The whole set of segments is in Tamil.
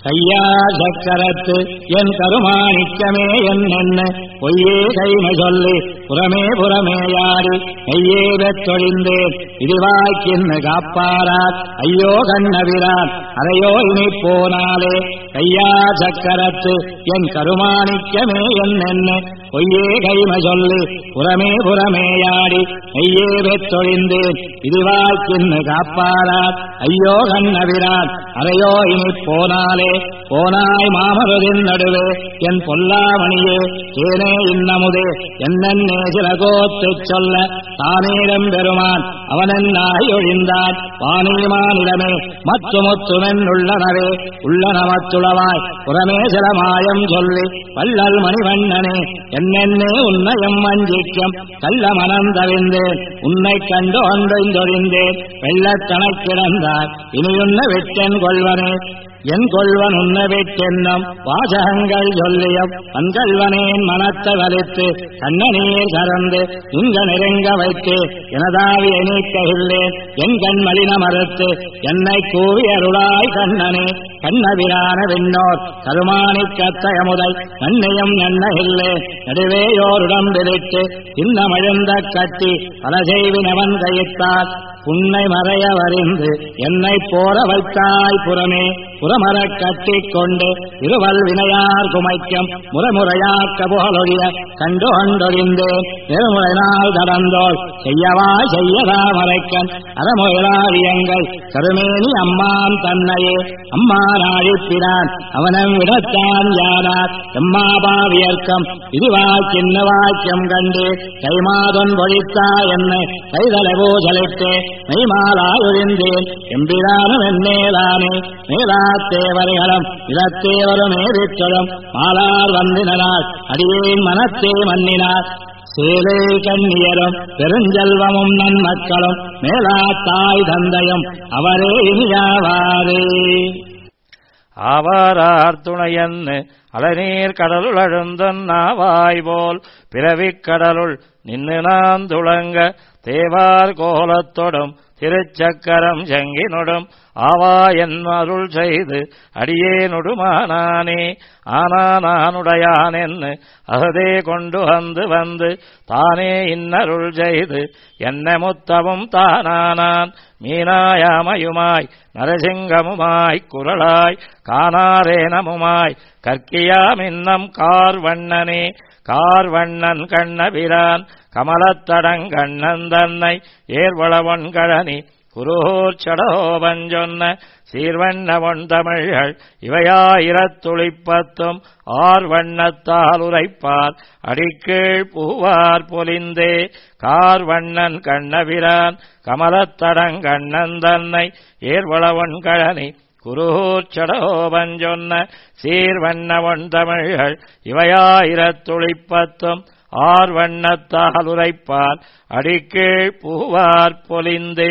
கையா சக்கரத்து என் கருமாணிக்கமே என்ன பொய்யே கைமை சொல்லி புறமே புறமேயாடி கையே வெற்றொழிந்தேன் இதுவாய்க்கின்னு காப்பாரார் ஐயோ கண்ணவிரான் அறையோ இனி போனாலே கையா சக்கரத்து என் கருமாணிக்கமே என்ன பொய்யே கைமை சொல்லி புறமே புறமேயாடி கையே வெற்றொழிந்தேன் இதுவாய்க்கின்னு காப்பாரார் ஐயோ கண்ணவிரான் அறையோ இனி போனாலே போனாய் மாமருதின் நடுவே என் பொல்லாமணியே தேனே இன்னமுதே என்னென்னே சிலகோத்துச் சொல்ல தானேரம் பெருமான் அவனென்னாய் ஒழிந்தான் வாணிமானிடமே மத்துமுத்துமென் உள்ளனவே உள்ளனமத்துளவாய் புறமே சில மாயம் சொல்லி வள்ளல் மணிவண்ணனே என்னென்னே உன்னையம் மஞ்சிக்கம் கள்ள மனந்தவிந்தேன் உன்னை கண்டு ஒன்றொழிந்தேன் வெள்ளத்தனக் கிடந்தாய் இனியுன்ன விட்டென் கொள்வனே என் கொள்வன் உன்ன விட்டென்னும் வாசகங்கள் சொல்லியும் கண்கள்வனேன் மனத்தை வலித்து கண்ணநீர் கறந்து இங்க நெருங்க வைத்து எனதாவி எண்ணிக்கையில்லேன் என் கண் மலின மறுத்து என்னை கூவி அருளாய் கண்ணனே கண்ணபிரான விண்ணோர் கருமாணிக்கத்தயமுதை நன்னியும் நன்னகில்லேன் நடுவேயோருடம் விரித்து இன்னமழுந்த கட்டி பல செய்வினவன் கையிட்டார் உன்னை மறைய வரிந்து என்னை போர வைத்தாய் புறமே புறமரக் கட்டிக் கொண்டு இருவல் வினையார் குமைக்கும் முறைமுறையாக்க புகழொழிய கண்டு கொண்டொழிந்தேன் நெருமுறை நாள் கடந்தோள் செய்யவா செய்யதா மறைக்கன் அறமுயலாவியங்கள் கருமேனி அம்மான் தன்னையே அம்மா நாழிப்பிரான் அவனம் விடத்தான் யானார் எம்மாபாவியர்க்கம் இதுவாய் சின்ன வாக்கியம் கண்டு கைமாதொன் பொழித்தா என்னை கைதளவோ செலுத்தே மெய்மாலாயொழிந்தேன் எம்பிரானும் என்னேதானே மேலாத்தேவர்களும் இலத்தேவரும் ஏறிற்றலும் மாலார் வந்தினார் அடியேன் மனத்தே மன்னினார் சேலை கண்ணியரும் பெருஞ்செல்வமும் நன்மக்களும் மேலா தாய் தந்தையும் அவரே இனியாவாரே ஆவாரார் துணையன்னு அலநீர் கடலுள் அழுந்தன்னாவாய் போல் பிறவிக் கடலுள் நின்று நான் துளங்க தேவார் கோலத்தொடும் திருச்சக்கரம் செங்கினொடும் ஆவா என் அருள் செய்து அடியேனொடுமானானே ஆனானுடையான் என்று அகதே கொண்டு வந்து தானே இன்னருள் செய்து என்ன முத்தமும் தானானான் மீனாயாமயுமாய் நரசிங்கமுமாய் குரலாய் காணாரேனமுமாய் கற்கியாமின்னம் கார்வண்ணனே கார்வண்ணன் கண்ணபிரான் கமலத்தடங்கண்ணன் தன்னை ஏர்வளவன் கழனி குருகூர்ச்சடோபஞ்சொன்ன சீர்வண்ணவன் தமிழ்கள் இவையாயிரத்துளிப்பத்தும் ஆர்வண்ணத்தால் உரைப்பார் அடிக்கீழ் பூவார் பொலிந்தே கார்வண்ணன் கண்ணபிரான் கமலத்தடங்கண்ணன் தன்னை ஏர்வளவன் கழனி குருகூர்ச்சடோபஞ்சொன்ன சீர்வண்ணவன் தமிழ்கள் இவையாயிரத்துளிப்பத்தும் ஆர்வண்ணத்தால் உரைப்பார் அடிக்கீழ் பூவார் பொலிந்தே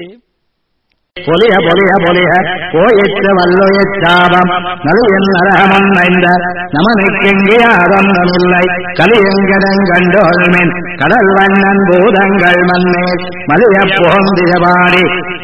பொலிய பொலிய பொலிய போயிற்ற வல்லுயிற்சாபம் நலியன் நரகமன் ஐந்த நமனுக்கெங்கே ஆதந்தமில்லை கலியங்கடங்கண்டோல்மென் கடல் வண்ணன் பூதங்கள் மன்னே மலிய போந்திரபாடி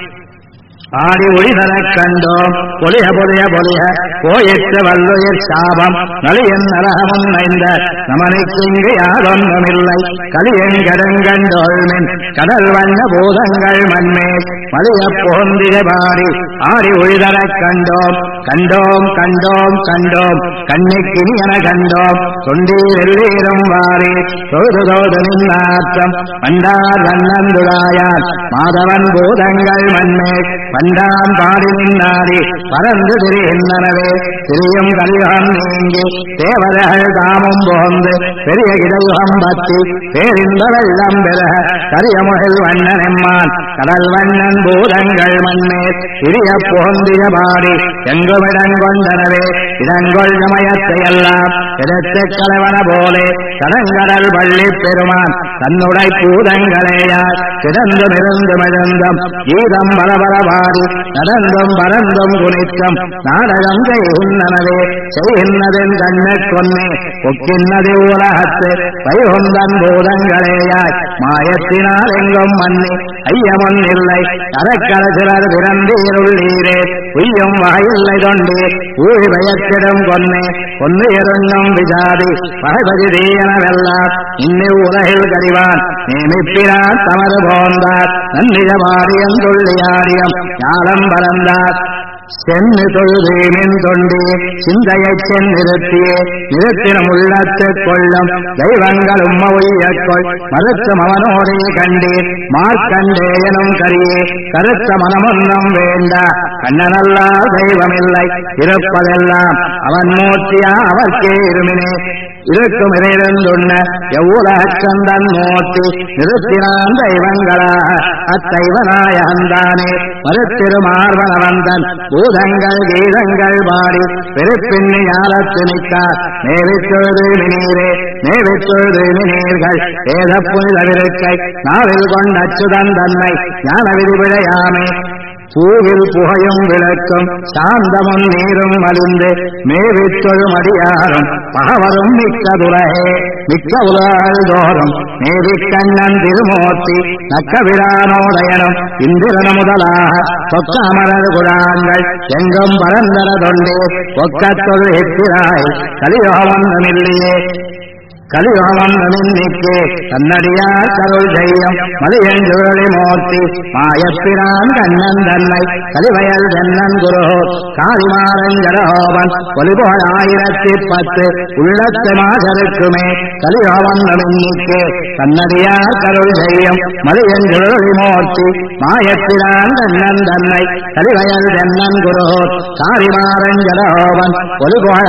ஆடி ஒளிதரக் கண்டோம் பொலிய பொலிய பொலிய போயிற்ற வல்லுயிர் சாபம் நலியன் நரகமும் ஐந்த நமனுக்கிங்கு யாதொன்றுமில்லை கலியங்கடங்கண்டோல்மென் கடல் வண்ண பூதங்கள் மண்ணே மலிய போந்திரபாடி ஆடி ஒளிதரக் கண்டோம் கண்டோம் கண்டோம் கண்டோம் கண்ணிக்கினி என கண்டோம் தொண்டீர் எல்லீரும் வாரி தொழுது தொழுது நின்னாற்றம் பண்டார் வண்ணந்துழாயான் மாதவன் பூதங்கள் மண்ணே பண்டான் பாடி நின்னாரி பறந்து திரிகின்றனவே திரியும் கலியுகம் நீங்கி தேவதைகள் தாமும் போந்து பெரிய இடையுகம் பற்றி பேரிந்த வெள்ளம் பெருக கரியமுகில் வண்ணன் எம்மான் கடல் வண்ணன் பூதங்கள் மண்ணே சிறிய போந்திய பாடி எங்குமிடங்கொண்டனவே இடங்கொள் சமயத்தையெல்லாம் எடுத்து கலவன போலே கடங்கடல் பள்ளி பெருமான் தன்னுடை பூதங்களேயார் கிடந்துமிருந்தும் எழுந்தும் கீதம் பரபரபாடி நடந்தும் பரந்தும் குனித்தும் நாடகம் செய்கின்றனவே செய்கின்றதென் கண்ணக் கொன்னே ஒக்கின்னது உலகத்து வைகுந்தன் பூதங்களேயாய் மாயத்தினால் எங்கும் மன்னி ஐயமொன் இல்லை கரக்கர சிலர் பிறந்தீருள்ளீரே உய்யும் வாயில்லை தொண்டே ஊழி பயத்திடும் கொன்னே கொன்னு எருண்ணும் விசாதி பகைபதி தீயனவெல்லாம் இன்னி உலகில் கறிவான் நேமிப்பினார் தமது போந்தார் நன்னிஜமாரியம் துள்ளியாரியம் ஞானம் பறந்தார் சென்னு தொழுதேமின் தொண்டே சிந்தையைச் சென்னிறுத்தியே நிறுத்தினம் உள்ளத்துக் கொள்ளும் தெய்வங்கள் உம்மொய்யக்கொள் மறுத்தும் அவனோடே கண்டீர் மார்க்கண்டேயனும் கரியே கருத்த மனமொன்னும் வேண்டா கண்ணனல்லா தெய்வமில்லை இருப்பதெல்லாம் அவன் மூர்த்தியா அவர்க்கே இருமினே இருக்கும் இறைந்துண்ண எவ்வுலகந்தன் மூர்த்தி நிறுத்தினான் தெய்வங்களா அத்தைவனாய அந்தானே மறுத்திருமார்வனவந்தன் பூதங்கள் கீதங்கள் பாடி பெருப்பின்னி ஞாலத்து நிற்கார் மேவித்தொழுது மினீரே மேவித்தொழுது மினீர்கள் வேத புனிதவிருக்கை நாவில் கொண்ட அச்சுதன் தன்னை ஞான விதிவிடையாமே பூவில் புகையும் விளக்கும் சாந்தமும் நீரும் மலிந்து மேவித்தொழும் அடியாரும் பகவரும் மிக்க துலகே மிக்க உலகள் தோறும் மேவிக்கண்ணன் திருமூர்த்தி நக்கவிரானோதயனும் இந்திரன முதலாக சொக்க அமரர் குழாங்கள் எங்கும் பரந்தர தொண்டே ஒக்கத்தொழு எத்திராய் கலியோகமொன்றுமில்லையே கலியோகமொன்றுமின்னிக்கே தன்னடியார் கருள் செய்யும் மதியஞ்சுழலி மூர்த்தி மாயப்பிரான் கண்ணன் தன்னை கலிவயல் தென்னன் குரு காளிமாரஞ்சரஹோபன் ஒலிபோல் 1010 உள்ளத்து மாசருக்குமே கலியோகமொன்றுமின்னிக்கே தன்னடியார் கருள் செய்யும் மதியஞ்சுழலி மூர்த்தி மாயப்பிரான் கண்ணன் தன்னை கலிவயல் தென்னன் குரு காளிமாரஞ்சரஹோபன் ஒலிபோல்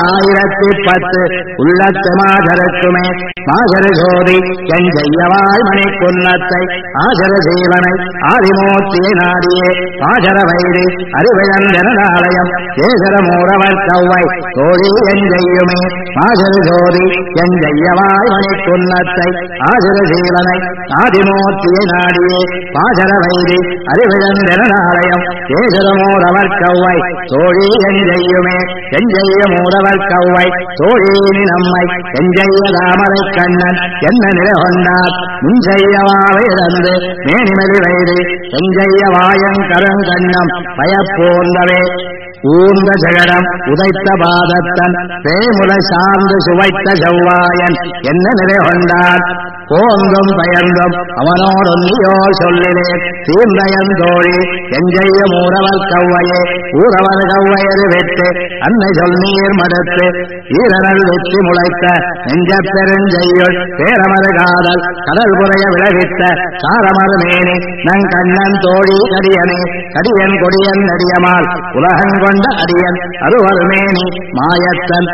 1010 உள்ளத்து மாசருக்குமே மாசர ஜோதி என் ஜெய்யவாய் மணி குன்னத்தை ஆசர ஜீவனை ஆதிமூர்த்தியை நாடியே பாசர வைரி அறிவிழந்தனாலயம் ஏசர மூரவர் கவ்வை தோழி என் ஜெய்யுமே மாசர ஜோதி என் ஜெய்யவாய் மணி குன்னத்தை ஆசர ஜீவனை ஆதிமூர்த்தியை நாடியே பாசர வைரி அறிவிழந்தனாலயம் ஏசர மூரவர் கவ்வை தோழி என் ஜெய்யுமே என் ஜெய்ய மூரவர் கவ்வை தோழினி நம்மை என் ஜெய்ய தாமரை கண்ணன் என்ன நிலை கொண்டார் முஞ்செய்யவாவை இழந்து மேனிமதி வைரி எஞ்செய்ய வாயன் கருங்கண்ணம் பயப்போந்தவே ஊர்ந்த ஜெகடம் உதைத்த பாதத்தன் பேமுலை சார்ந்து சுவைத்த செவ்வாயன் என்ன நிலை கொண்டான் போந்தும் பயந்தும் அவனோடொன்னியோ சொல்லிலே தீர்ந்தயன் தோழி எஞ்செய்ய மூரவர் கவ்வையே ஊரவர் கவ்வையரு வெட்டு அன்னை சொல் நீர் மடுத்து ஈரனல் வெற்றி முளைத்த நெஞ்ச பெருஞ்செய்யுள் பேரமரு காதல் கடல் புறைய விளைவித்த சாரமரு மேனி நங் கண்ணன் தோழி கடியனே கடியன் கொடியன் நடியமால் உலகன் கொண்ட அடியன் அருவருமேனி மாயத்தன்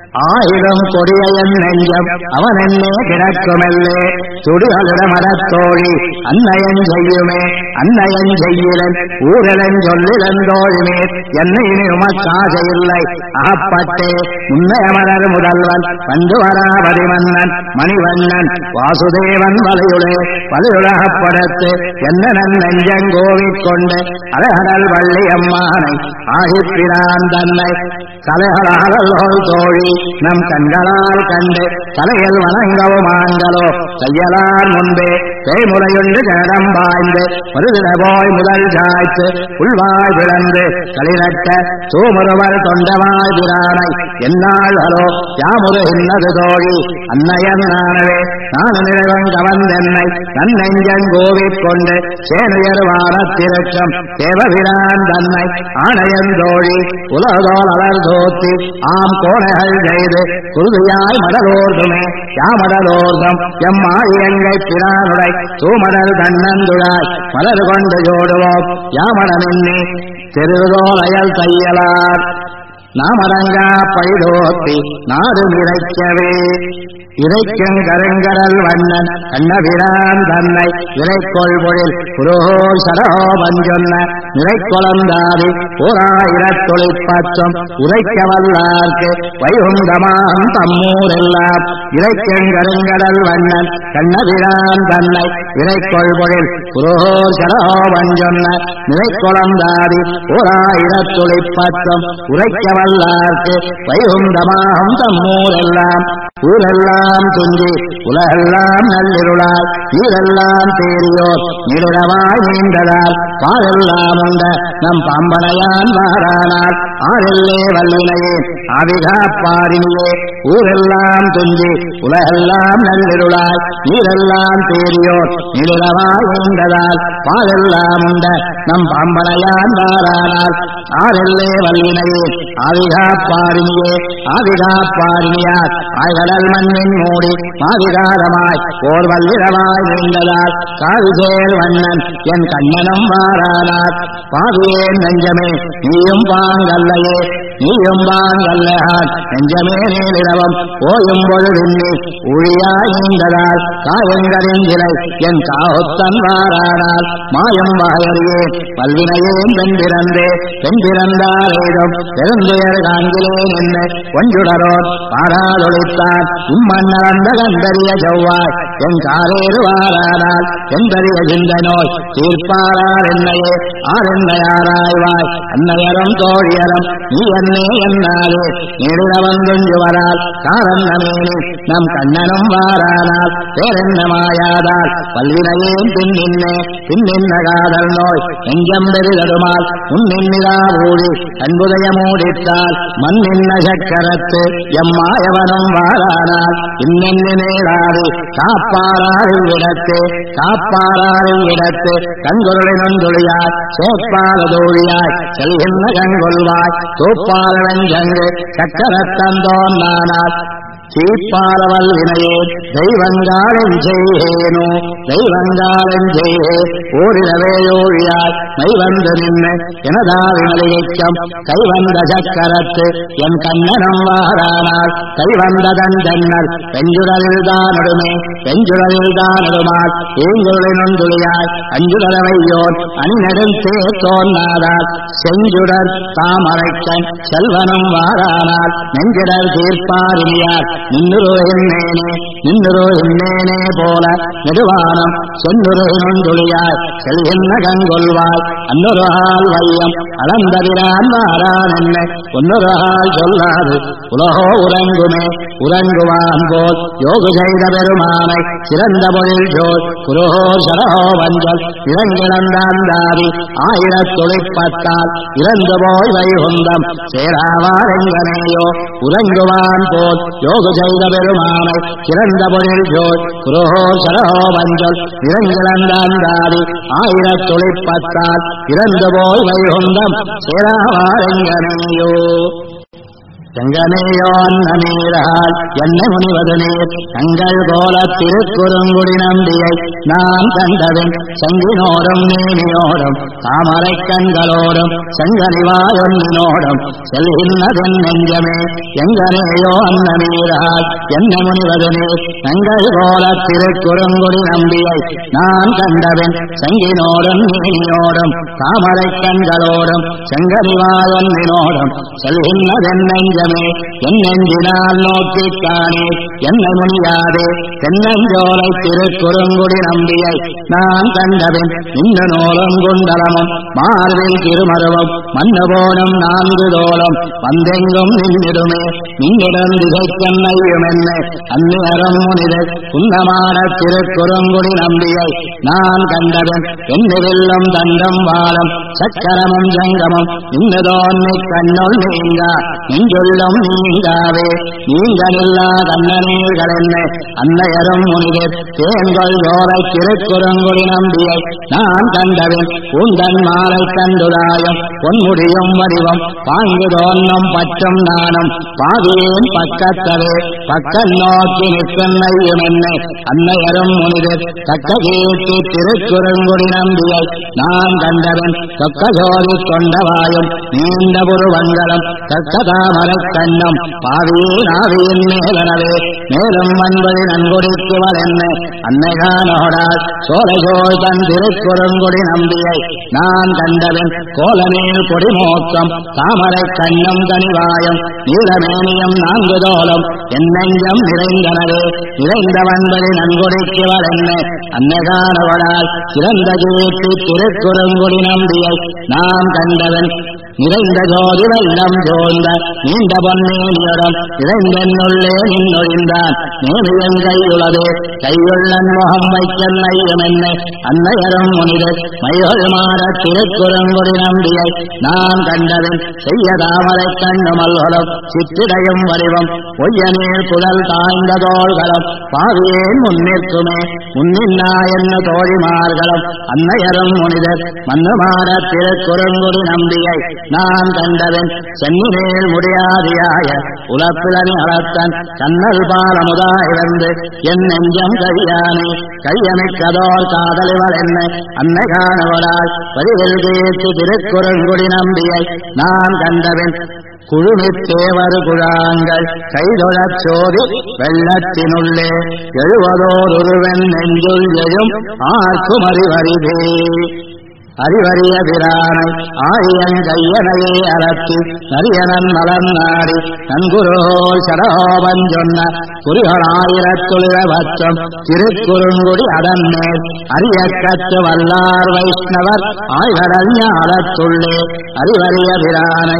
1000 கொடியன் நெஞ்சம் அவன் என்னே கிடக்குமெல்லே துடிகளிடமடத்தோழி அன்னையன் செய்யுமே அன்னையன் செய்யிலன் ஊரலன் சொல்லிலன் தோழிமேர் என்னை உமக்காசையில்லை அகப்பட்டே முன்னையமரர் முதல்வன் பந்துவராபதி மன்னன் மணிவண்ணன் வாசுதேவன் வலையுளே வலையுலகப்படத்து என்ன நெஞ்சங்கோவிக் கொண்டு அழகடல் வள்ளியம்மானை ஆகிப்பிரான் தன்னை கலைகளோல் தோழி நம் கண்களால் கண்டு தலையில் வணங்கவும் ஆண்களோ கையலார் முன்பே தேய்முறையுண்டு ஜடம் பாய்ந்து மருதிட போய் முதல் சாய்த்து உள்வாய் விளந்து களிரட்ட சூமுருவர் தொண்டவாய் பிரானை என்னாளோ யாமுரு இன்னது தோழி அன்னையன் நானவே நான் நிலவன் கவர்ந்தென்னை நன்னெஞ்சங்கோவிக் கொண்டு சேனையர் வானத்திருக்கும் தேவபிரான் தன்னை ஆணையன் தோழி உலகோல் அலர் தோத்தி ஆம் கோணைகள் செய்து குருதியாய் மடலோர்துமே யாமடலோர்தம் எம்மாயங்கை பிரானுடை தூமடல் தன்னந்துழாய் மலர் கொண்டு ஜோடுவோம் யாமடமென்னி தெருதோல் அயல் தையலார் நாமரங்கா பைதோத்தி நாடு நிறைக்கவே இறைக்கும் கருங்கடல் வண்ணன் கண்ணபிரான் தன்னை இறைக்கொள் பொழில் புரோர் சரோபன் சொன்ன நிறைக்கொளந்தாதி 1010 உரைக்க வல்லார்க்கு வைகுந்தமாம் தம்மூரெல்லாம் இறைக்கும் கருங்கடல் வண்ணன் கண்ணபிரான் தன்னை இறைக்கொள் பொழில் புரோர் சரோபன் சொன்ன நிறைக்கொளந்தாதி 1010 உரைக்க வல்லார்க்கு வைகுந்தமாம் தம்மூரெல்லாம் ஊரெல்லாம் ஊரெல்லாம் துஞ்சி உலகெல்லாம் நல்லிருளாய் நீரெல்லாம் தேரியோர் நீரிடவாய் நீண்டதால் பாரெல்லாம் உண்ட நம் பாம்பனையான் வாரானால் ஆரெல்லே வல்லினையே ஆவிகாப்பாரினியே ஊரெல்லாம் துஞ்சி உலகெல்லாம் நல்லிருளாய் நீரெல்லாம் தேரியோர் நீரிடவாய் நீண்டதால் பாரெல்லாம் உண்ட நம் பாம்பனையான் வாரானால் ஆரெல்லே வல்லினையே ஆவிகாப்பாரினியே ஆவிகாப்பாரினியார் ஆய்கடல் மண்ணின் மூடி மாதிகாரமாய் ஓர் வல்லிரமாய் நீண்டதால் காவிசேர் வண்ணன் என் கண்ணனும் வாரானார் பாவியேன் நெஞ்சமே நீயும் பாங்கல்லையே நீயும் பாங்கல்லையான் நெஞ்சமே நீளிரவம் ஓயும் பொழுதின்னி ஒழியாய் நீண்டதால் காயங்கரிஞ்சிலை என் காவுத்தன் வாரானால் மாயம் வாயறியே பல்வினையேன் பெண்பிறந்தாரேதும் பெருந்துயர் காண்கிறேன் என்ன ஒன்றுடரோர் பாராதொழித்தான் இம்மன்னந்த கண்டறிய செவ்வாய் என் காரேறு வாரானால் என்பறிய சிந்த நோய் தீர்ப்பாரார் என்னையே ஆரென்னையாராய்வாய் அன்னையரும் தோழியரும் நீ என்னே என்னாலே நீடிரவந்துஞ்சுவரால் காரன்னமேனி நம் கண்ணனும் வாரானால் பேரென்ன மாயாதால் பல்வினையேன் பின்னின்ன காதல் நோய் நெஞ்சம் பெரிதடுமால் முன்னின்னிதா ஊழி அன்புதய மூடித்தால் மண்ணின்ன சக்கரத்து எம்மாயவனும் வாரானால் இன்னென்னு நேராது காப்பாராரில் விடத்து கண்குருளினொன்றுளியாய் சேப்பாலதோழியாய் செல்கின்ற கண்கொள்வாய் தூப்பாலவெஞ்சங்கு சக்கரத்தந்தோன் நானால் சீப்பாரவல் வினையே தெய்வங்காலம் செய்கேனோ ஓரிரவேயோழியாய் மைவந்து நின்று எனதாவி மலிகைக்கம் கைவந்த சக்கரத்து என் கண்ணனம் வாரானால் கைவந்ததன் தென்னல் பெஞ்சுடலில்தானடுமால் ஏங்குளினொன்றுளியாய் அஞ்சுடரவையோர் அணிநெடும் தேத்தோன் நாதால் செஞ்சுடர் தாமரைக்கண் செல்வனும் வாரானால் நெஞ்சிடர் தீர்ப்பாரினியார் நின்னுரோ என்னேனே போல நெடுவானம் சென்னுருந்துளியாய் செல்கின்ற கண்கொள்வாய் அன்னொரு ஆள் வையம் அளந்தவிரான் வாரான் என்ன ஒன்னொரு ஆள் சொல்லாது உலகோ உறங்குவான் போல் யோகு செய்த பெருமானை சிறந்த பொழில் ஜோல் குருகோ சரஹோ வஞ்சல் இளங்கிழந்தாந்தாவி ஆயிரத்தொழிப்பத்தால் இறந்து போய் வைகுந்தம் சேராவாரெங்கனையோ உறங்குவான் போல் யோகு செய்த பெருமானை சிறந்த பொழில் ஜோல் குருகோ சரஹோ வஞ்சல் இளங்கிழந்தாந்தாவி ஆயிரத்தொழிப்பத்தால் இறந்து போய் வைகுந்தம் சேராவாரெங்கனையோ செங்கனையோ அன்னமீரால் என்னை முனிவது நீர் தங்கள் போல திருக்குறுங்குடி நம்பியை நான் கண்டதும் செங்கினோடும் நீனியோடும் தாமரை கண்களோடும் செங்கனிவாயொன்னினோடும் செல்கின்றதென் நெஞ்சமே எங்கனேயோ அன்னமீரால் என்னை முனிவது நீர் தங்கள் போல திருக்குறுங்குடி நம்பியை நான் கண்டதும் செங்கினோடும் நீனியோடும் தாமரை கண்களோடும் செங்கனிவாயொன்னினோடும் செல்கின்றதென் நெஞ்சமே என் நெஞ்சினால் நோக்கித்தானே என்னை முனியாதே தென்னஞ்சோலை திருக்குறுங்குடி நம்பியை நான் கண்டபின் இந்த நூலும் குண்டலமும் மார்பில் திருமருவம் மன்னபோடும் 4 தோளும் வந்தெங்கும் நின்றிடுமே நின்றிடம் திகைக்கண்ணையும் என்ன அந்நியரும் முனிதர் குன்னமான திருக்குறுங்குடி நம்பியை நான் கண்டபின் என்னிலும் தண்டம் வாழும் சக்கரமும் ஜங்கமும் இன்னதோன்னை கண்ணுள் நீங்கா நெஞ்சொல்லும் நீங்காவே நீங்களில்லா கண்ணநீர்கள் என்ன அன்னையரும் முனிதர் தேன்கள் யோரை திருக்குறுங்குடி நம்பியை நான் கண்டபின் உந்தன் மாலை கண்டுதாயம் பொன்முடியும் வடிவம் பாங்கு தோன்னும் பற்றும் நானும் பாவியேன் பக்கத்தவே பக்கம் நோக்கி நிற்கண்ணையும் என்ன அன்னையரும் முனிதர் தக்க கீர்த்தி திருக்குறுங்குடி நம்பியை நான் கண்டபின் தொக்க ஜோதி கொண்டவாயும் நீண்ட புருவங்களும் தக்க தாமரை கண்ணம் பாவியின் ஆவியின் மேலனவே மேலும் அன்பது நன்கொடிக்குவள் என்ன அன்னைகானோடால் சோலைகோள் தன் திருக்குறுங்குடி நம்பியை நான் கண்டபின் கோலமேல் கொடிமோக்கம் தாமரை கண்ணம் கனிவாயம் நீலமேனியம் 4 தோளும் என் நெஞ்சம் நிறைந்தனவே நிறைந்த வன்பது நன்கொடிக்குவள் என்ன அன்னைகானோடால் சிறந்த கீர்த்தி திருக்குறுங்குடி நம்பியை நான் கண்டவன் நிறைந்த ஜோதி வெள்ளம் ஜோந்த நீண்ட பொன்னேனியுடன் இறைந்தென்னுள்ளே நின்னொழிந்தான் நேமியன் கையுளது கையுள்ளன் முகம் வைக்கல் நையம் என்னை அன்னையரும் முனிதர் மையொள் மாற திருக்குறங்குடி நம்பியை நான் கண்டவன் செய்ய தாமரை கண்ணு மல்வலம் சிற்றிடையும் வடிவம் பொய்யநீர் குடல் தாய்ந்த தோள்களும் பாவியேன் முன்னிற்குமே முன்னின்னா என்ன தோழிமார்களும் அன்னையரும் முனிதர் மண்ணு மாற திருக்குறங்குடி நம்பியை நான் கண்டவன் சென்னிமேல் முடியாதியாய உலப்பிலனி அளத்தன் கண்ணல் பாலமுதாயிருந்து என் நெஞ்சம் கையானே கையமிக்கதோர் காதலிவள் என்னை அன்னை காணவரால் பதிவில் கீர்த்தி திருக்குறங்குடி நம்பியை நான் கண்டவன் குழுமித்தேவர் குழாங்கள் கைதொழச் சோதி வெள்ளத்தினுள்ளே எழுவதோருவன் நெஞ்சுள் எழும் ஆர்க்கும் அறிவறிதே அறிவறிய பிரானை ஆயங்கையனையே அறத்தி நரியனன் மலர்நாடி நன்குரோல் சடோபன் சொன்ன குறிகளாயிரத்துளிர பட்சம் திருக்குறுங்குடி அதன்மேல் அரியக்கத்து வல்லார் வைஷ்ணவர் ஆய்கடல் ஞாலத்துள்ளே அறிவறிய பிரானை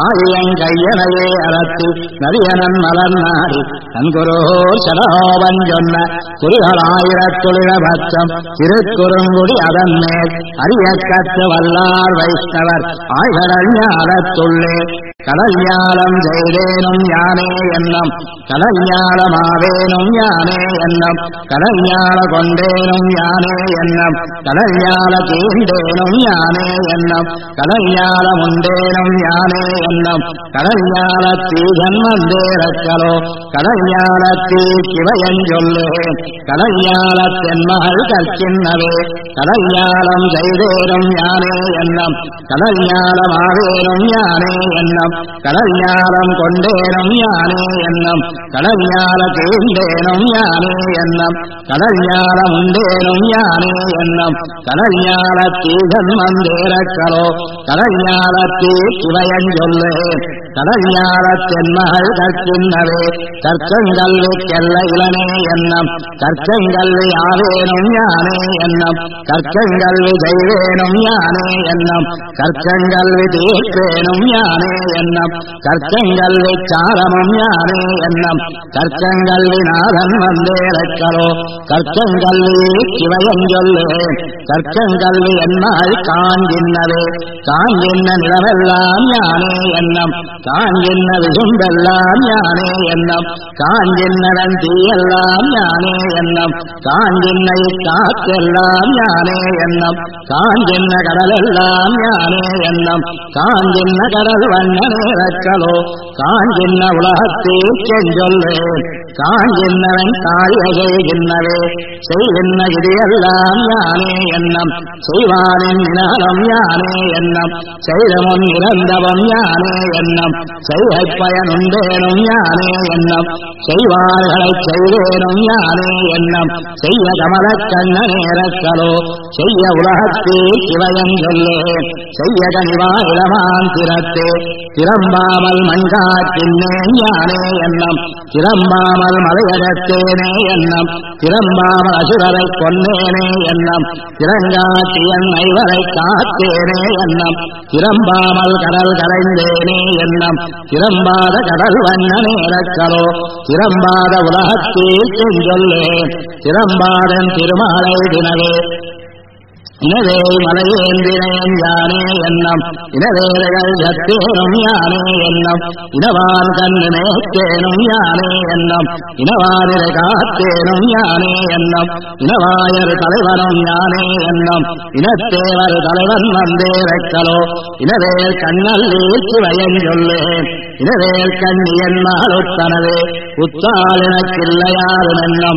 ஆயங்கையனையே அறத்தி நரியனன் மலர்நாடி நன்குரோல் சடோபன் சொன்ன குறிகளாயிரத்துளிர பட்சம் திருக்குறுங்குடி அதன்மேல் அரியக்க வல்லார் வைஷ்ணவர் ஆய்கடல் ஞாலத்துள்ளே கடல் ஞாலம் செய்தேனும் யானே எண்ணம் கடல் ஞாலமாவேனும் யானே எண்ணம் கடல் ஞால கொண்டேனும் யானே எண்ணம் கடல் ஞால தீண்டேனும் யானே எண்ணம் கடல் ஞாலம் உண்டேனும் யானே எண்ணம் கடல் ஞால தீகன் வந்தேரக்கலோ கடல் ஞால தீக்கிவையன் சொல்லேன் கடல் ஞால தென்மகள் கற்கின்னவே கடல் ஞாலம் செய்தேனும் யானே எண்ணம் கடல் ஞாலமாவேனும் யானே எண்ணம் கடல் ஞாலம் கொண்டேனும் யானே எண்ணம் கடல் ஞால தீண்டேனும் யானே எண்ணம் கடல் ஞாலம் உண்டேனும் யானே எண்ணம் கடல் ஞால தீகன் வந்தேரக்கலோ கடல் ஞால தீக்கிவையன் சொல்லேன் கடல் ஞால தென்மகள் கற்கின்னவே கற்கங்கல்விக்கெல்ல இளனே எண்ணம் கற்கங்கல்வி ஆவேனும் யானே எண்ணம் கற்கங்கல்வி செய்வேனும் யானே எண்ணம் கற்கங்கல்வி தீர்ப்பேனும் யானே எண்ணம் கற்கங்கல்வி சாரமும் யானே எண்ணம் கற்கங்கல்வி நாதன் வந்தேரக்கலோ கற்கங்கல்வி சிவையன் சொல்லேன் கற்கங்கல்வி என்னால் காண்கின்னவே காண்கின்ன நிலமெல்லாம் யானே எண்ணம் காண்கின்ன விசும்பெல்லாம் யானே எண்ணம் காண்கின்னவன் தீயெல்லாம் யானே எண்ணம் காண்கின்ன இக்காற்றெல்லாம் யானே எண்ணம் காண்கின்ன கடலெல்லாம் யானே எண்ணம் காண்கின்ன கடல் வண்ணனேரக்கலோ காண்கின்ன உலகத்தே செஞ்சொல்லேன் காண்கின்னவன் காழிய செய்கின்னவே செய்கின்ன இதையெல்லாம் யானே எண்ணம் செய்வானின் நிலம் யானே எண்ணம் செய்தமுன் இறந்தவன் யானே எண்ணம் செய்கைப் பயனுண்டேனும் யானே எண்ணம் செய்வார்களைச் செய்தேனும் யானே எண்ணம் செய்ய கமலக் கண்ணனேரக்கலோ செய்ய உலகத்தே சிவையன் சொல்லேன் செய்ய கனிவா இளமான் திறத்தே திறம்பாமல் மண்காற்றின்னேன் யானே எண்ணம் திறம்பாமல் மலையகத்தேனே எண்ணம் திறம்பாமல் அசுரரை கொன்னேனே எண்ணம் திறங்காட்டி என் ஐவரை காத்தேனே எண்ணம் திறம்பாமல் கடல் கரைந்தேனே எண்ணம் திறம்பாத கடல் வண்ணனேரக்கலோ திறம்பாத உலகத்தில் செஞ்சொல்லேன் திறம்பாதன் திருமாலை தினவே இனவே மலையேந்திரேன் யானே எண்ணம் இனவேரைகள் சத்தேனும் யானே எண்ணம் இனவான் கண்ணு மேற்கேனும் யானே எண்ணம் இனவானிரை காத்தேனும் யானே எண்ணம் இனவாயர் தலைவனும் யானே எண்ணம் இனத்தேவர் தலைவன் வந்தேரக்கலோ இனவேல் கண்ணல் வீழ்ச்சி வயன் சொல்லேன் இனவேல் கண்ணியன் மாலுத்தனவே உத்தாளெனக்கில்லையாரும் எண்ணம்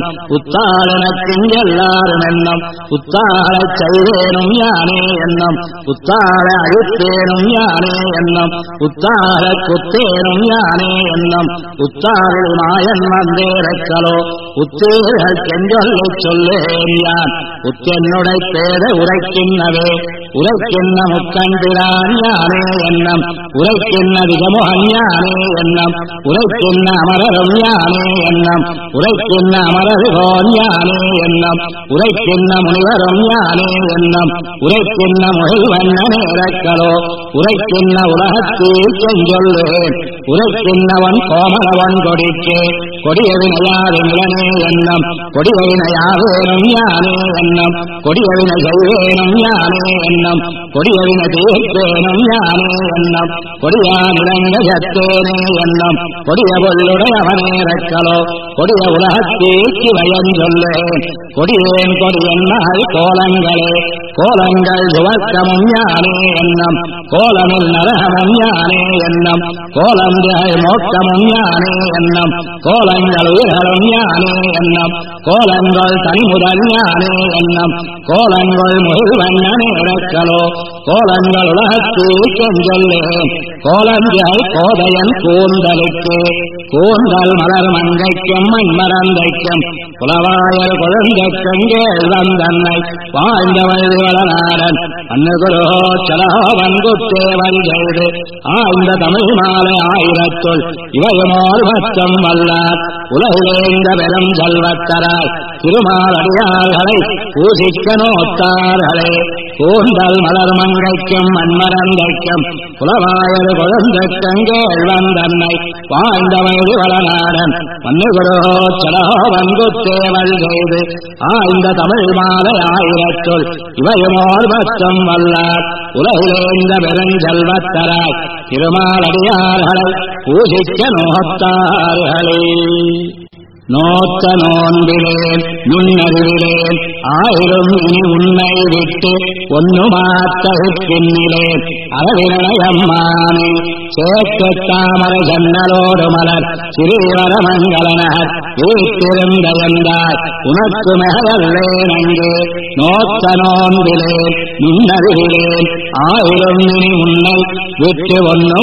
உத்தாளெனக்கிங்கெல்லாரும் எண்ணம் உத்தாளச் செய்வேனும் யானே எண்ணம் உத்தாள அழுத்தேனும் யானே எண்ணம் உத்தாள குத்தேனும் யானே எண்ணம் உத்தாளில் மாயன் வந்தேரக்கலோ உத்தேர்கள் செஞ்சொல்லைச் சொல்லேன் யான் உத்தென்னுடை பேர உரைக்கின்னவே உரைக்கின்ன முக்கண்டிரான் யானே எண்ணம் உரைக்கின்ன விகமுகன் யானே என்னம் உரைக்கின்ற அமரரும் யானே என்னம் உரைக்கின்ற அமரர்கோன் யானே என்னம் உரைக்கின்ற முனிவரும் யானே என்னம் உரைக்கின்ற முகில்வண்ண நேரக்களோ உரைக்கின்ற உலகத்தீர் செஞ்சொல்லேன் உரைக்கின்றவன் கோமரவன் கொடிக்கே கொடிய வினையாது நிலனே என்னம் கொடிய வினையாவேனும் யானே என்னம் கொடிய வினை செய்வேனும் யானே என்னம் கொடிய வினை தீர்ப்பேனும் யானே என்னம் கொடியா நிலங்க சத்தேனே என்னம் கொடிய பொல்லுடையவனே ரக்கலோ கொடிய உலகத்தீர்ச்சி வயஞ்சொல்லேன் கொடியேன் கொடியன்னாய் கோலங்களே கோலங்கள் துவக்கமும் யானே என்னம் கோலமில் நரகமும் யானே என்னம் கோலம் மோக்கமும் யானே என்னம் கோலங்கள் உயிர்களும் யானே என்னம் கோலங்கள் தனிமுதல் யானே என்னம் கோலங்கள் முகில்வண்ணனே ரக்கலோ கோலங்கள் உலகத்தில் செஞ்சொல்லேன் கோலங்கள் கோதையன் கூந்தலுக்கு கூந்தல் மலர் மங்கைக்கும் மண்மரந்தைக்கும் புலவாயல் குழந்தைக்கும் கேள்வந்தன்னை வாழ்ந்தவள் வளநாடன் அன்னுகுரோ சலோவன் குத்தேவன் செய்து ஆழ்ந்த தமிழ் மாலை ஆயிரத்துள் இவையுமோர் பத்தம் வல்லார் உலகிலேந்த பெரும் செல்வத்தராய் திருமாலடியார்களை பூசிக்க நோத்தார்களே கூந்தல் மலர் மங்கைக்கும் மண்மரந்தைக்கும் புலவாயல் குழந்தைக்கும் கேள்வந்தன்னை வாழ்ந்தவள் வளநாடன் மன்னுகுரோ சலோவன் குத்தேவன் செய்து ஆழ்ந்த தமிழ் மாலை ஆயிரத்துள் இவையுமோர் பத்தம் வல்லார் உலகிலேந்த பெருஞ்செல்வத்தராய் திருமாலடியார்களை பூசிக்க நோத்தார்களே நோத்த நோன்பிலேன் நுண்ணறிவிலேன் ஆயிரம் இனி உன்னை விட்டு ஒன்னுமாத்தகின்னிலேன் அளவினையம்மானே சேக்க தாமரை ஜன்னலோடு மலர் சிறுவரமங்கலனர் வீட்டிருந்த என்றாய் உனக்கு மெகவல்லேன் அங்கே நோத்த நோன்பிலேன் நுண்ணறிவிலேன் ஆயிரம் இனி உன்னை விட்டு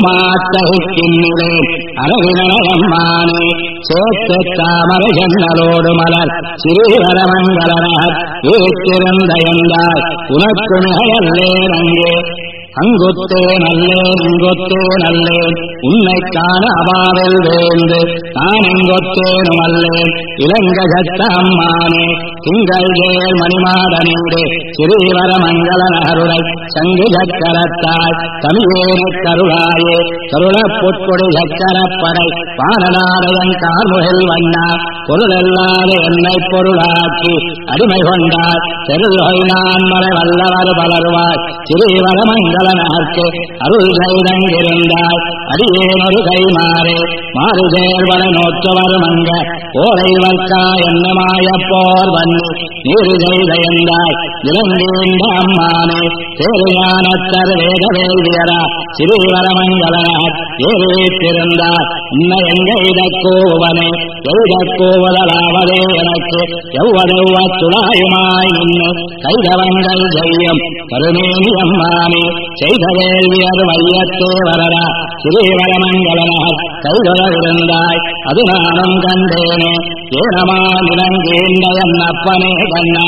ஒன்னுமாத்தகின்னிலேன் அளவினையம்மானே சேக்க தாமரை ஜன்னலோடு மலர் சிறுவரமங்கலனர் வீட்டிருந்த என்றாய் உனக்கு மெகவல்லேன் அங்கே அங்குத்தே நல்லேன் இங்கொத்தே நல்லேன் உன்னை காண அபாவில் வேந்து நான் எங்கொத்தேனும் அல்லேன் இளங்க சத்த அம்மானே திங்கள் ஜேல் மணிமாடனீடு சிறுவர மங்கள நகருடை சங்கு சக்கரத்தாய் தமிழேனக் கருளாயே கருளப் பொற்கொடி சக்கரப்படை வானநாதயன் கார்முகில் வண்ணா பொருளல்லாத என்னை பொருளாக்கி அடிமை கொண்டார் தெருள்கொய் நான் மறை வல்லவர் பலருவாய் சிறுவர மங்கள நகர்க்கு அருள் செய்தங்கிருந்தாய் அடியேனொரு கை மாறே மாறு சேர்வர நோற்றவர் மங்க ஓலை வைக்கா என்ன மாயப்போர் வண்ணி நீரு செய்த என்றாய் இளங்கேந்த அம்மானே தேருஞானத்தர் வேத வேள்வியரா சிறுவரமங்கலனார் ஏறு வீட்டிருந்தார் உன்னை எங்க இதற்கோவனே எழுதக்கோவதலாவதே எனக்கு எவ்வளவ துளாயுமாய் நின்று கைதவங்கள் செய்யும் கருமேனி அம்மானே செய்த வேள்வியர் வையத்தே வரரா சிறுவரமங்கலனார் கைதொடர்ந்தாய் அது நானும் கண்டேனே ஏனமா நிலங்கேந்த என் அப்பனே கண்ணா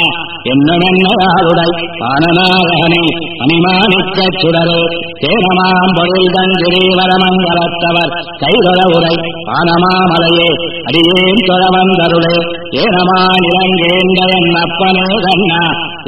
என்னுடைய பானநாயகனே அனிமானிக்கச் சுடரே தேனமாம் பொருள் தங்கிரீவரமங்கலத்தவர் கைதொட உரை பானமாமலையே அடியேன் தொழ வந்தருளே ஏனமா நிலங்கேந்த என் அப்பனே கண்ணா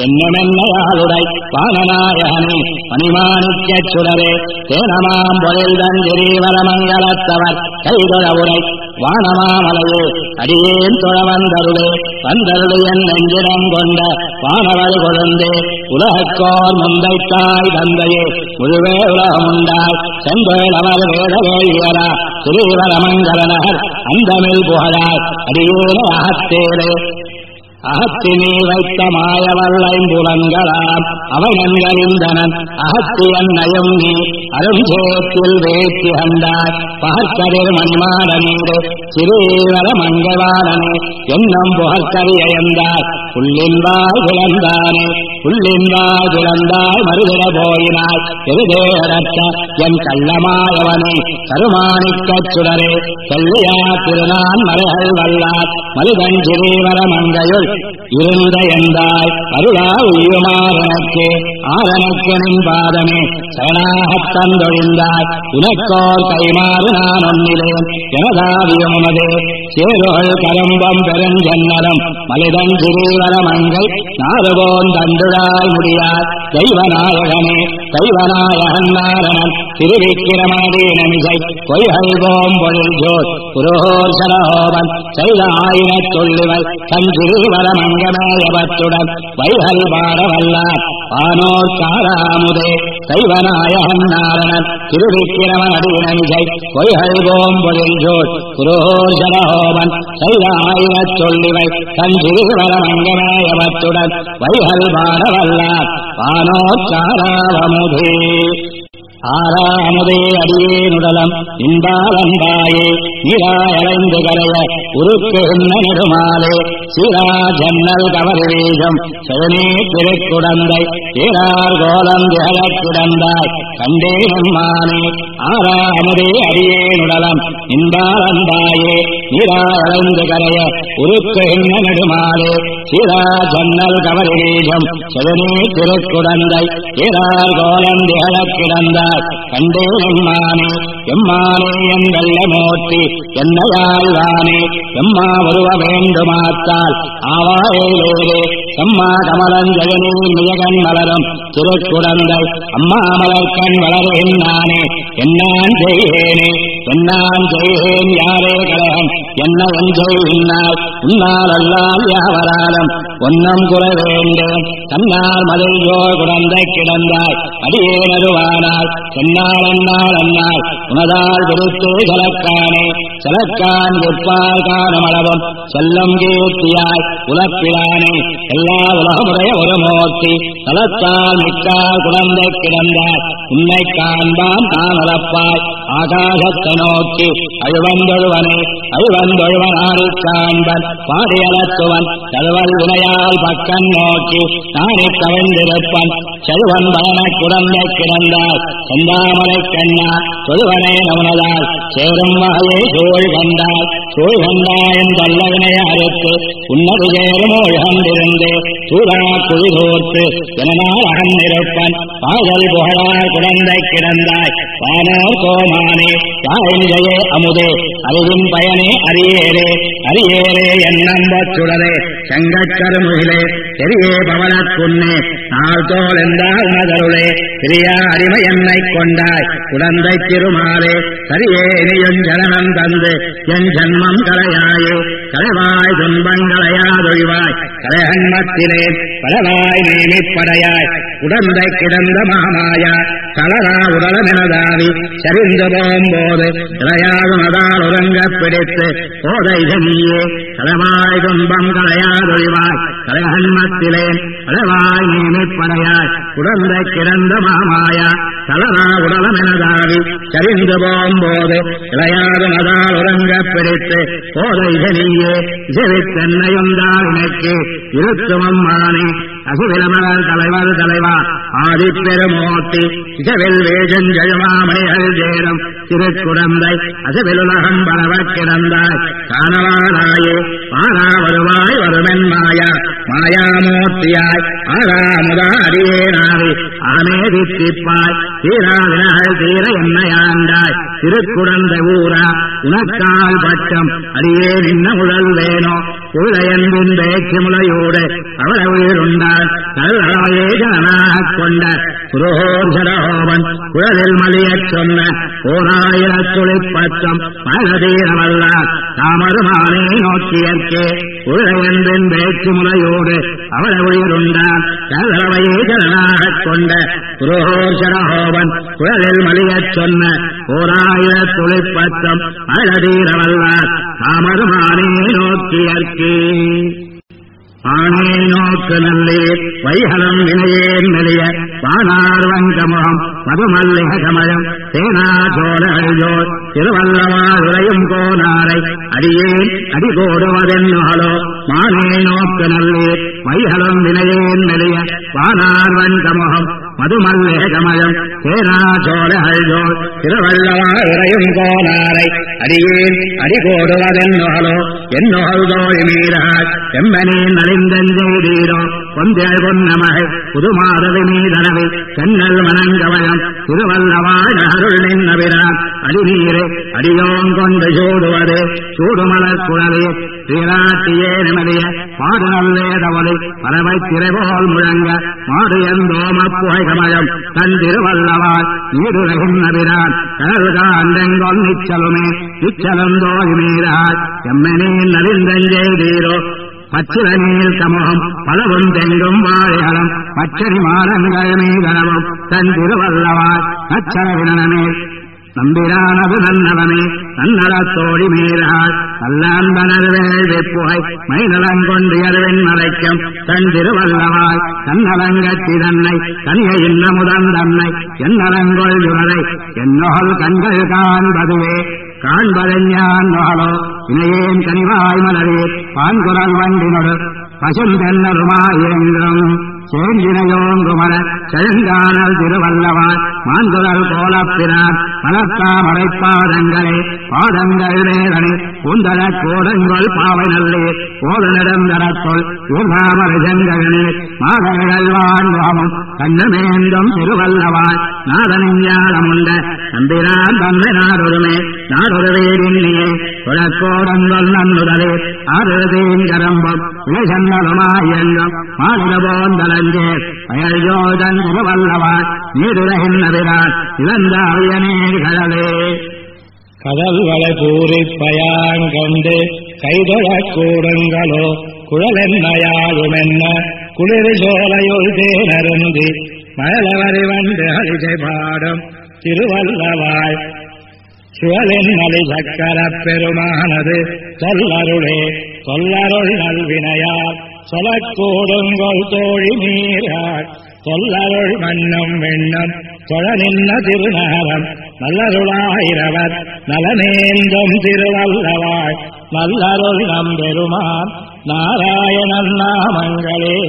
என்னுடைய பானநாயகனே அனிமானிக்கச் சுடரே தேனமாம் பொருள் தங்கிரீவரமங்கலத்தவர் கைதொட உரை வானமாமலையே அடியேன் தொழ வந்தருளே வந்தருளு என் நெஞ்சிடம் கொண்ட வானவள் கொழுந்தே உலகக்கோர் முந்தைத்தாய் தந்தையே முழுவே உலகமுண்டாய் செந்தொழில் அவர் வேத வேள்வியரா சிறுவரமங்கலனர் அந்தமில் புகழாய் அடியேன அகத்தேரே அகத்தினே வைத்த மாயவல்லைம்புலங்களாம் அவனங்கறிந்தனன் அகத்தியன் நயம் நீ அருஞ்சேத்தில் வேற்றி கண்டாய் பகற்கதிர் மணிமாடனீடு சிறுவர மங்கவாளனே என்னும் புகற்கரியந்தாய் புள்ளின்வாய் விளந்தானே புள்ளின்வாய் விளந்தாய் மறுவிட போயினாய் எருதேரற்ற என் கள்ளமாயவனே கருமாணிக்கச் சுடரே கல்லியா திருநான் மறைகள் வல்லார் மருதன் சிறுவர மங்கையுள் இருந்த எந்தாய் அருளா உயுமாறனக்கே ஆரணக்கனின் பாதமே சரணாகத் தந்தொழிந்தாய் உனக்கோர் கைமாறு நான் ஒன்னிலேன் எனதாவியமுனதே சேருகள் கலம்பம் பெருஞ்சன்னலம் மலிதன் சிறுவரமங்கை நாறுபோன் தண்டுழாய் முடியார் தெய்வநாயகனே தெய்வநாயகன் நாரணன் திருவிக்கிரமதீனமிசை பொய்கள் போம்பொழில் ஜோர் புரோசரஹோமன் செய்த ஆயிரத் தொள்ளிவை தன் திருவரமங்கமேயபத்துடன் வைகள் பாடவல்லார் வானோர் காராமுதே தெய்வநாயகன் நாரணன் திருவிக்கிரமதீனமிசை பொய்கள் போம்பொழில் ஜோர் புரோசரஹோமன் செய்த ஆயிரத் தொள்ளிவை தன் திருவரமங்கமேயபத்துடன் வைகள் பாடவல்லார் வானோர் காராவமுதே ஆறாமுதே அடியேனுடலம் இன்பாலந்தாயே நீராயடைந்து கரைய உருக்கு நெடுமாலே சீரா ஜன்னல் கவர் வீசம் செவனே திருக்குடந்தை ஏறார் கோலம் திகழக் கிடந்தாய் கண்டே நம்மானே ஆறாமுதே அடியேனுடலம் இன்பாலந்தாயே நீராயடைந்து கரைய உருக்கு நெடுமாலே சீரா ஜன்னல் கவர் வீசம் செவனே திருக்குடந்தை ஏறார் கோலம் திகழக் கிடந்தாய் கண்டே எம்மானே எம்மானே எந்தல்ல மோற்றி என்னையாழ்வானே எம்மா வருவ வேண்டுமாத்தால் ஆவாயே செம்மா கமலஞ்சகனில் மியகன் மலரும் திருக்குடந்தை அம்மா மலர்கண் வளருகின்றானே என்னான் செய்கேனே என்னான் செய்கேன் யாரே கலகன் என்ன என்னால் உன்னால் அல்லால் யாவராலும் ஒன்னம் குறை வேண்டும் தன்னால் மதில்ஜோர் குடந்தை கிடந்தாய் அடியேனருவானால் சென்னால் அந்நாள் அந்நாள் உனதால் விருத்து சலக்கானே சலக்கான் விற்பால் காணமளவும் செல்லம் கீர்த்தியாய் உலப்பிலானே எல்லா உலகமுடைய ஒரு மூர்த்தி தலத்தால் மிக்கால் குழந்தை கிடந்தாய் உன்னை காண்பான் தான் அளப்பாய் ஆகாசத்தை நோக்கி அழுவந்தொழுவனே அழுவந்தொழுவனாரி காண்பன் பாடியலத்துவன் தழுவல் வினையால் பக்கம் நோக்கி நானே கவிழ்ந்திருப்பன் செல்வன் பலன குழந்தை கிடந்தாய் செந்தாமலை கண்ணா சொல்வனே நவனதால் சேரும் வகையை சூழ் கண்டாய் சூழ் கண்டாயின் தள்ள வினைய அறுத்து உன்னது சேரும் ஒழுகந்திருந்து சூழா குழிதோர்த்து எனால் அகந்திருப்பன் பாதல் புகழார் குழந்தை கிடந்தாய் வானோர் கோமானே யாழிசையே அமுதே அறிவின் பயனே அரியேரே அரியேரே என்னம்பச் சுடரே செங்கக்கருமுகிலே பெரியே பவனக்குன்னே நாள்தோள் என்றால் உனதருளே பிரியா அடிமை என்னை கொண்டாய் குழந்தை திருமாலே சரியே இனியும் ஜனனம் தந்து என் ஜன்மம் கலையாயே கலைவாய் துன்பங்களையாதொழிவாய் கலையன்மத்திலே பலவாய் நீமிப்படையாய் குழந்தை கிடந்த மாமாயா கலரா உடலமெனதாவி சரிந்து போம்போது இளையாதுமதால் உறங்கப் பிடித்து போதை நீயே கலவாய் துன்பம் கலையாதொழிவாய் கலையன்மத்திலே பலவாய் நீமிப்படையாய் குழந்தை கிடந்த மாமாயா கலரா உடலமெனதாவி சரிந்து போம்போது இளையாதுமதால் உறங்கப் பிடித்து போதை நீயே இசைவித்தென்னையுந்தால் எனக்கு இருக்குமம்மானே அசுவிலமகள் தலைவர் தலைவா ஆதிப்பெருமூர்த்தி இசவில் வேஜஞ்செழுமாமணிகள் சேரும் திருக்குடந்தை அசுவிலுலகம் பரவக் கிடந்தாய் காணவாராயே பாரா வருவாய் வருமென் மாயா மாயாமூர்த்தியாய் ஆறாமுதா அடியேனாவி ஆனே தித்திப்பாய் தீராவினாள் தீர என்னையாண்டாய் திருக்குடந்தை ஊரா உனக்கால் பட்சம் அடியே நின்ன உடல் வேணோ உழையன்பின் பேச்சு முளையோடு அவளை உயிருண்டாள் கல்லளவையே ஜனாகக் கொண்ட புரோஜரஹோமன் குழலில் மலியச் சொன்ன 1000 துளிப்பச்சம் பழதீரவல்லார் தாமருமானே நோக்கியற்கே உழையன்பின் பேச்சு முளையோடு அவளை உயிருண்டாள் கல்லளவையே ஜனாகக் கொண்ட புரோஜரஹோமன் குழலில் மலியச் சொன்ன 1000 துளிப்பச்சம் பழதீரவல்லார் தாமருமானே நோக்கியற்கே ஆனே நோக்கு நல்லே வைகலம் வினையேன் நெளிய வானார் வங்கமுகம் மதுமல்லிக கமலம் தேனா சோழ அழியோர் திருவல்லவாருளையும் கோனாரை அடியேன் அடிகோடுவதென்னோ மானே நோக்க நல்லீர் மைகளும் வினையேன் மெலிய வானார்வன் கமகம் மதுமல்லே கமயம் தேனா சோழகள்ஜோள் திருவள்ளவாரையும் கோனாரை அடியேன் அடிகோடுவதென்னோ என்னோதோய் மீறாள் எம்மனே நலிந்தெய்தீரோ கொந்தேள் பொன்னமகை புதுமாதவி மீதனவை தென்னல் மணங்கவயம் திருவள்ளவாழ் அருள் நின்னவிரான் அடிநீரே அடியோங்கொண்டு சூடுவது சூடுமலர் குழலே தீராட்டியே நிமதிய பாடு நல்லேதவளை பறவை திரைபோல் முழங்க மாடு எந்தோமப்புகை கமயம் தன் திருவள்ளவாள் நீடுலகின் நபிரான் கடல்கா அண்டெங்கொல் நிச்சலுமே நிச்சலந்தோய் மீறாள் எம்மனே நலிந்தெய்தீரோ பச்சிலநீர் கமகம் பலவும் தெங்கும் வாழைகளும் பச்சரி மாடங்கள் மீதனவும் தன் திருவள்ளவாள் நச்சரவினமே நம்பிரானது நன்னவனே நன்னலத்தோடி மீறாள் நல்லான்பனர் வேள்விப்புகை மைநலங்கொண்டியர்வெண் மறைக்கும் தன் திருவள்ளவாய் தன்னலங்கத்தி தன்னை தனிய இன்னமுதன் தன்னை என்னலங்கொள் யுரலை என்னோல் கண்கள் காண்பதுவே காண்பதெஞ்ஞான் நோலோ இணையேன் கனிவாய் மலரீர் பான்குரல் வண்டினொடு பசுந்தென்னருமாயெங்கும் சேஞ்சினையோங்குமர செழுங்கானல் திருவள்ளவாய் மான்குரல் கோலப்பினார் பலத்தாமரைப்பாதங்களே பாதங்கள் வேதனை கூந்தல கோடங்கொள் பாவை நல்லே கோடு நெடுந்தரத்தொள் ஊர்தாமரை செங்கழனீர் மாதர்கள் வாழ்வாமும் கண்ணமேந்தும் திருவள்ளவாய் நாதனிஞானமுண்ட நம்பினான் தன்னை நாடொருமே நாடொருவேடின்னியே குழக்கோடங்கொள் நன்னுதலே ஆறுதீங்கரம்பம் இளைசன்னலுமாயெங்கும் மாநில போந்தலஞ்சே அயல்ஜோதன் திருவள்ளவாய் நீடுலகின் நபிரான் இழந்த அவியனேர்களே கடல்களை பூரிப்பயாங்கொண்டு கைதொழக் கூடுங்களோ குழலென்னையாளுமென்ன குளிர் சோலையுள் தேனருந்தி மழலவரி வந்து ஹரிசை பாடும் திருவள்ளவாய் சுழலின் மலி சக்கரப் பெருமானது சொல்லருளே சொல்லருள் நல்வினையால் சொல்லக்கூடுங்கொள் தோழி நீராள் சொல்லருள் மன்னம் வெண்ணம் தொழ நின்ன திருநகரம் நல்லருளாயிரவர் நலனேந்தும் திருவள்ளவாய் நல்லருள் நம்பெருமான் நாராயணன் நாமங்களே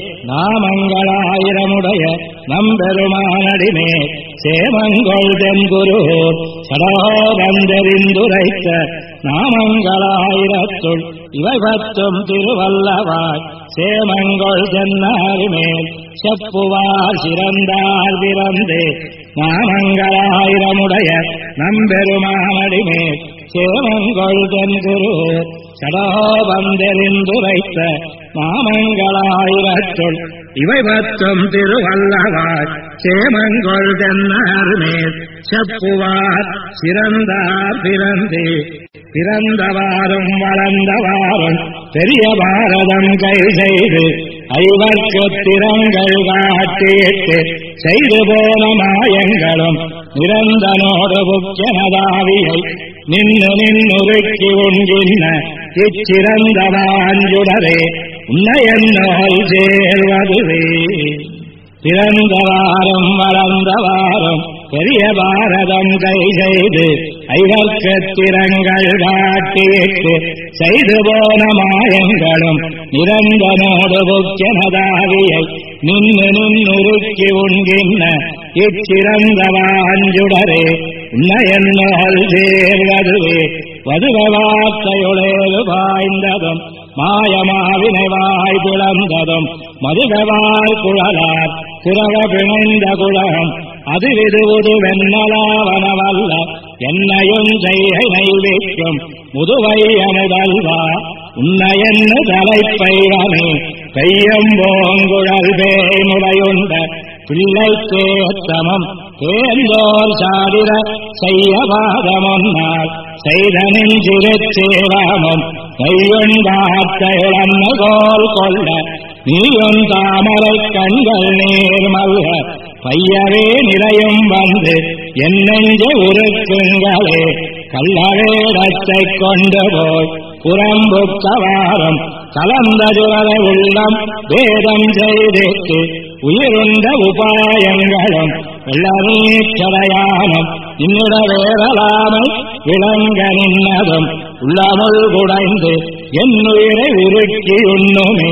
நாமங்களாயிரமுடைய நம்பெருமானடிமே சேமங்கொள் தென்குருகூர் சடோபந்தெறிந்துரைத்த நாமங்களாயிரத்துள் இவை பத்தும் திருவள்ளவாய் சேமங்கொள் தென்னாருமேல் செப்புவார் சிறந்தார் பிறந்தே நாமங்களாயிரமுடைய நம்பெருமானடிமேல் சேமங்கொள் தென்குருகூர் சடோபந்தெறிந்துரைத்த நாமங்களாயிரத்துள் இவை பத்தும் திருவள்ளவாய் சேமங்கொள் தென்னாருமேல் செப்புவார் சிறந்தார் பிறந்தே பிறந்தவாறும் வளர்ந்தவாறும் பெரிய பாரதம் கை செய்து ஐவர்க்கு திறங்கள் காட்டியிட்டு செய்து போன மாயங்களும் நிரந்தனோடு புக்கனதாவியை நின்னுருக்கி உண்கின்ற இச்சிறந்தவாஞ்சுடரே உன்னையன்னோல் சேர்வதுவே பிறந்தவாறும் வளர்ந்தவாறும் பெரிய பாரதம் கை செய்து ஐவர்க்கு திறங்கள் காட்டியிட்டு செய்து போன மாயங்களும் நிரந்தனோடு புக்கனதாவியை நின்னுருக்கி உண்கின்ற இச்சிறந்தவாஞ்சுடரே உன்னையன்னோல் சேர்வதுவே வதுவ வார்த்தையுளேது பாய்ந்ததும் மாயமாவினை வாய் பிளந்ததும் மதுகவாய் குழலார் புறவ பிணைந்த குழகம் அது விதுவுது வெண்ணலாவனவல்ல என்னையும் செய்கை நைவிக்கும் முதுவை அமுதல்வா உன்னையென்ன தலைப்பைவனே பெய்யும் போங்குழல் பேய் முளையுண்ட பிள்ளை தேத்தமம் தேர்ந்தோர் சாடிர செய்ய பாதமொன்னால் செய்தனின் சிறுச்சேவாமம் கையொன்பார்த்த இளன்னகோல் கொள்ள நீயும் தாமரை கண்கள் நேர்மல்க பையவே நிலையும் வந்து என் நெஞ்ச உருக்குங்களே கல்லவே ரச்சை கொண்டு போய் புறம்புக்கவாரம் கலந்த ஜுவரை உள்ளம் வேதம் செய்திட்டு உயிருண்ட உபாயங்களும் வெள்ளநீச்சடையானும் இன்னுட வேறலாமை விளங்க நின்னதும் உள்ளமுள் குடைந்து என்னுயிரை உருக்கி உண்ணுமே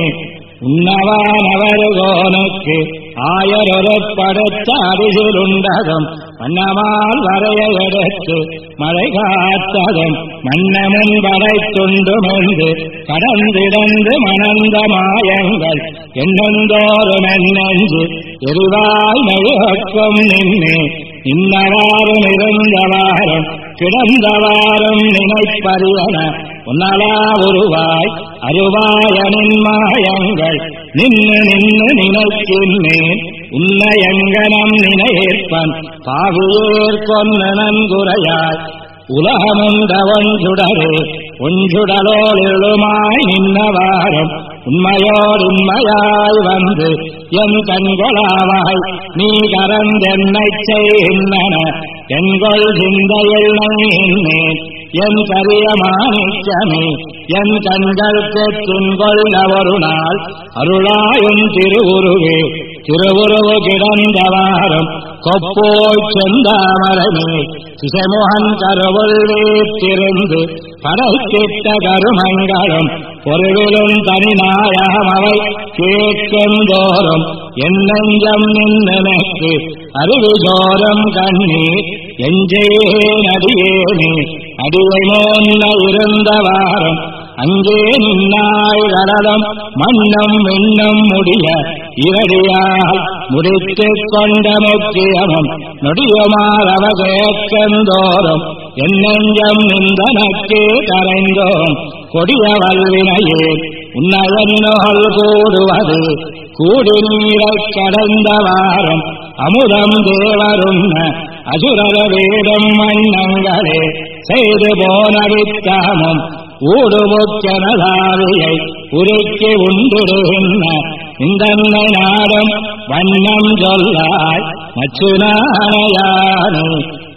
உண்ணவானவருகோனுக்கு ஆயரொருப்படுத்த அரிசிலுண்டதும் மன்னமால் வரைய எடுத்து மழை காத்ததும் மன்னமுன் படைத்துண்டுமென்று கடந்திடந்து மணந்த மாயங்கள் என்னெந்தோறும் என்னென்று எரிவாய் மெழுகக்கும் நின்னே இன்னவாறும் இருந்தவாறும் கிடந்தவாறும் நினைப்பறியன உன்னலா உருவாய் அருவாயனின் மாயங்கள் நின்னு நின்னு நினைக்கின்றேன் உன்னையங்கனம் நினைப்பன் பாவியேற் கொன்ன நன்குரையாய் உலகமுண்ட ஒன்றுடரே ஒன்றுடலோல் எழுமாய் நின்னவாறும் உண்மையோடுண்மையாய் வந்து என் கண்கொளாவாய் நீ கரந்தென்னைச் செய்கின்றன என்கொள் சிந்தையில் நன்னேன் என் கரிய மாணிக்கமே என் கண்களுக்கு துன்கொள்ள ஒரு நாள் அருளாயும் திருவுருவே திருவுருவு கிடந்தவாறும் கொப்போய் செந்தாமரமே திசைமுகன் கருவுள் வீற்றிருந்து படைத்திட்ட கருமங்களும் பொருவிலும் தனிநாயகம் அவை கேட்குந்தோறும் என் நெஞ்சம் நின்னெனக்கு அருவிதோறும் கண்ணீர் எஞ்சேன் அடியேனே அடியை முன்ன இருந்தவாறும் அங்கே நின்னாய் கடலும் மண்ணும் விண்ணும் முடிய இரடியால் முடித்துக் கொண்ட முக்கியமும் நொடியுமாறவ கேட்கந்தோறும் என் நெஞ்சம் நின்றனக்கு கரைந்தோம் கொடிய வல்வினையே உன்னயன்னோல் கூடுவது கூடி நீரைக் கடந்தவாறும் அமுதம் தேவருண்ண அசுரர வேடும் மன்னங்களே செய்து போன வித்தாமும் ஊடுமுக்கனதாரியை உருக்கி உண்டிடுகின்ற இந்தன்னை நாடும் வண்ணம் சொல்லாய் மச்சுனானையானே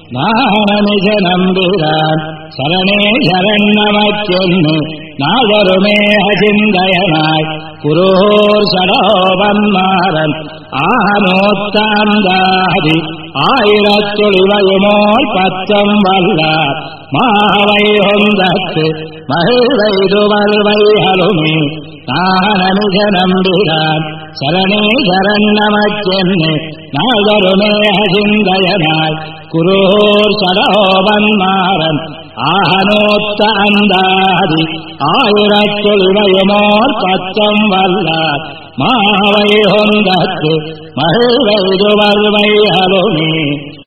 நானமிக நம்பிரான் சரணே சரணமச்சென்னு நாதருமே அசிந்தயனாய் குரோர் சடோபன்மாரன் ஆனோத்தாந்தாதி ஆயிரத்தொழிவையுமோல் பத்தம் வல்லார் மாவை ஒந்தத்து மகிழ்வைதுவல்வைகளுமே நானமிக நம்பிரான் சரணே சரணமச்சென்னு நாதருமே அசிந்தயனாய் குரோர் சடோபன்மாரன் ஆனோத்த அந்தாதி ஆயிரத்தொழிவையுமோர் பத்தம் வல்லார் மாவை ஒந்தத்து மகிழ்வைதுவல்வைகளுமே